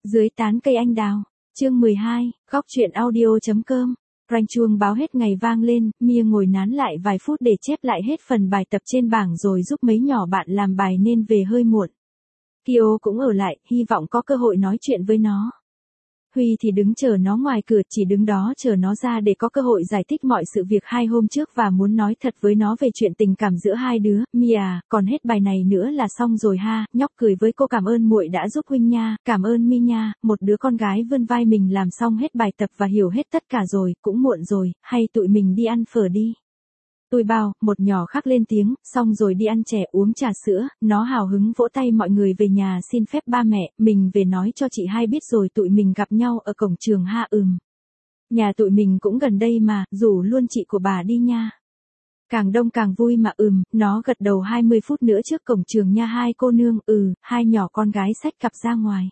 Dưới tán cây anh đào. Chương 12, góc truyện audio.com. Rang chuông báo hết ngày vang lên, Mia ngồi nán lại vài phút để chép lại hết phần bài tập trên bảng rồi giúp mấy nhỏ bạn làm bài nên về hơi muộn. Kyo cũng ở lại, hy vọng có cơ hội nói chuyện với nó. Huy thì đứng chờ nó ngoài cửa, chỉ đứng đó chờ nó ra để có cơ hội giải thích mọi sự việc 2 hôm trước và muốn nói thật với nó về chuyện tình cảm giữa hai đứa. Mia, còn hết bài này nữa là xong rồi ha. Nhóc cười với cô, cảm ơn muội đã giúp huynh nha, cảm ơn Mi nha. Một đứa con gái vươn vai mình làm xong hết bài tập và hiểu hết tất cả rồi, cũng muộn rồi, hay tụi mình đi ăn phở đi. Tôi bảo, một nhỏ khác lên tiếng, xong rồi đi ăn chè uống trà sữa, nó hào hứng vỗ tay mọi người về nhà xin phép ba mẹ, mình về nói cho chị hai biết rồi tụi mình gặp nhau ở cổng trường ha. Nhà tụi mình cũng gần đây mà, rủ luôn chị của bà đi nha. Càng đông càng vui mà. Nó gật đầu. 20 phút nữa trước cổng trường nha hai cô nương. Hai nhỏ con gái xách cặp ra ngoài.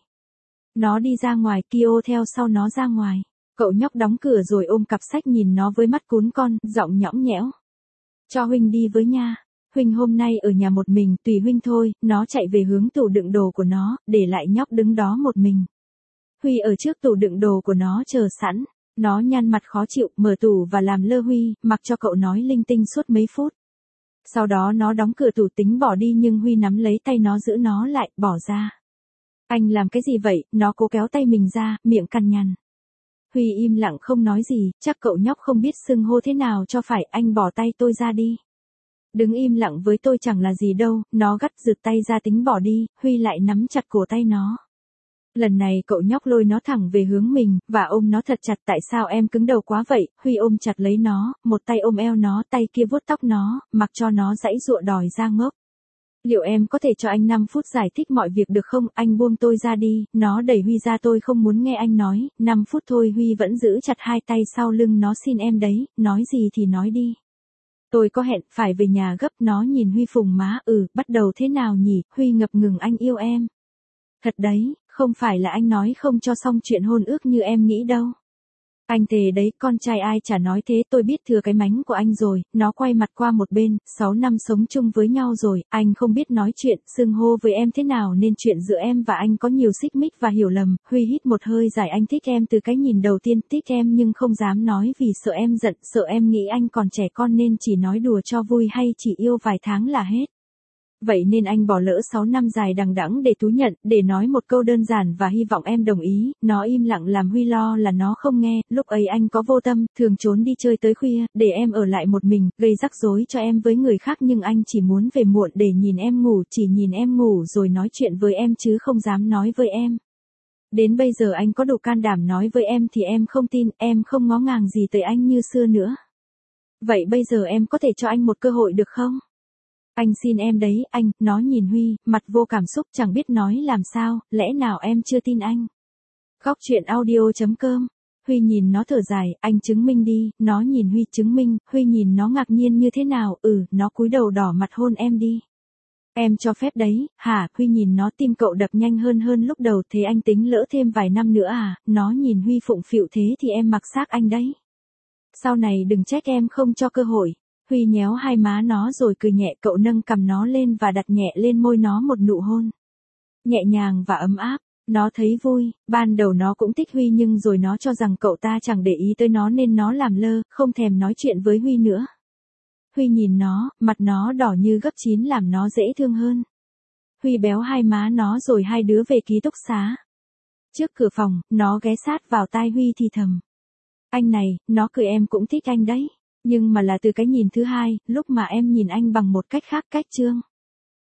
Nó đi ra ngoài, Kyo theo sau nó ra ngoài. Cậu nhóc đóng cửa rồi ôm cặp sách nhìn nó với mắt cún con, giọng nhõng nhẽo. Cho huynh đi với nha. Huynh hôm nay ở nhà một mình, tùy huynh thôi. Nó chạy về hướng tủ đựng đồ của nó, để lại nhóc đứng đó một mình. Huy ở trước tủ đựng đồ của nó chờ sẵn. Nó nhăn mặt khó chịu, mở tủ và làm lơ Huy, mặc cho cậu nói linh tinh suốt mấy phút. Sau đó nó đóng cửa tủ tính bỏ đi nhưng Huy nắm lấy tay nó giữ nó lại, bỏ ra. Anh làm cái gì vậy? Nó cố kéo tay mình ra, miệng cằn nhằn. Huy im lặng không nói gì, chắc cậu nhóc không biết xưng hô thế nào cho phải. Anh bỏ tay tôi ra đi. Đứng im lặng với tôi chẳng là gì đâu. Nó gắt giật tay ra tính bỏ đi, Huy lại nắm chặt cổ tay nó. Lần này cậu nhóc lôi nó thẳng về hướng mình, và ôm nó thật chặt. Tại sao em cứng đầu quá vậy? Huy ôm chặt lấy nó, một tay ôm eo nó, tay kia vuốt tóc nó, mặc cho nó giãy giụa đòi ra ngốc. Liệu em có thể cho anh 5 phút giải thích mọi việc được không? Anh buông tôi ra đi. Nó đẩy Huy ra, tôi không muốn nghe anh nói. 5 phút thôi. Huy vẫn giữ chặt hai tay sau lưng nó. Xin em đấy, nói gì thì nói đi. Tôi có hẹn, phải về nhà gấp. Nó nhìn Huy phùng má. Bắt đầu thế nào nhỉ? Huy ngập ngừng. Anh yêu em. Thật đấy, không phải là anh nói không cho xong chuyện hôn ước như em nghĩ đâu. Anh thề đấy, con trai ai chả nói thế. Tôi biết thừa cái mánh của anh rồi. Nó quay mặt qua một bên. 6 năm sống chung với nhau rồi, anh không biết nói chuyện, xưng hô với em thế nào nên chuyện giữa em và anh có nhiều xích mích và hiểu lầm. Huy hít một hơi dài. Anh thích em từ cái nhìn đầu tiên, thích em nhưng không dám nói vì sợ em giận, sợ em nghĩ anh còn trẻ con nên chỉ nói đùa cho vui hay chỉ yêu vài tháng là hết. Vậy nên anh bỏ lỡ 6 năm dài đằng đẵng để thú nhận, để nói một câu đơn giản và hy vọng em đồng ý. Nó im lặng làm Huy lo là nó không nghe. Lúc ấy anh có vô tâm, thường trốn đi chơi tới khuya, để em ở lại một mình, gây rắc rối cho em với người khác. Nhưng anh chỉ muốn về muộn để nhìn em ngủ, chỉ nhìn em ngủ rồi nói chuyện với em chứ không dám nói với em. Đến bây giờ anh có đủ can đảm nói với em thì em không tin, em không ngó ngàng gì tới anh như xưa nữa. Vậy bây giờ em có thể cho anh một cơ hội được không? Anh xin em đấy, anh. Nó nhìn Huy, mặt vô cảm xúc, chẳng biết nói làm sao. Lẽ nào em chưa tin anh? Góc truyện audio.com. Huy nhìn nó thở dài. Anh chứng minh đi. Nó nhìn Huy. Chứng minh? Huy nhìn nó ngạc nhiên như thế nào? Nó cúi đầu đỏ mặt hôn em đi. Em cho phép đấy, hả? Huy nhìn nó, tim cậu đập nhanh hơn lúc đầu. Thế anh tính lỡ thêm vài năm nữa à? Nó nhìn Huy phụng phịu. Thế thì em mặc xác anh đấy. Sau này đừng trách em không cho cơ hội. Huy nhéo hai má nó rồi cười nhẹ. Cậu nâng cằm nó lên và đặt nhẹ lên môi nó một nụ hôn nhẹ nhàng và ấm áp. Nó thấy vui. Ban đầu nó cũng thích Huy nhưng rồi nó cho rằng cậu ta chẳng để ý tới nó nên nó làm lơ, không thèm nói chuyện với Huy nữa. Huy nhìn nó, mặt nó đỏ như gấp 9 làm nó dễ thương hơn. Huy béo hai má nó rồi hai đứa về ký túc xá. Trước cửa phòng, nó ghé sát vào tai Huy thì thầm. Anh này, nó cười, em cũng thích anh đấy. Nhưng mà là từ cái nhìn thứ hai, lúc mà em nhìn anh bằng một cách khác, cách Trương.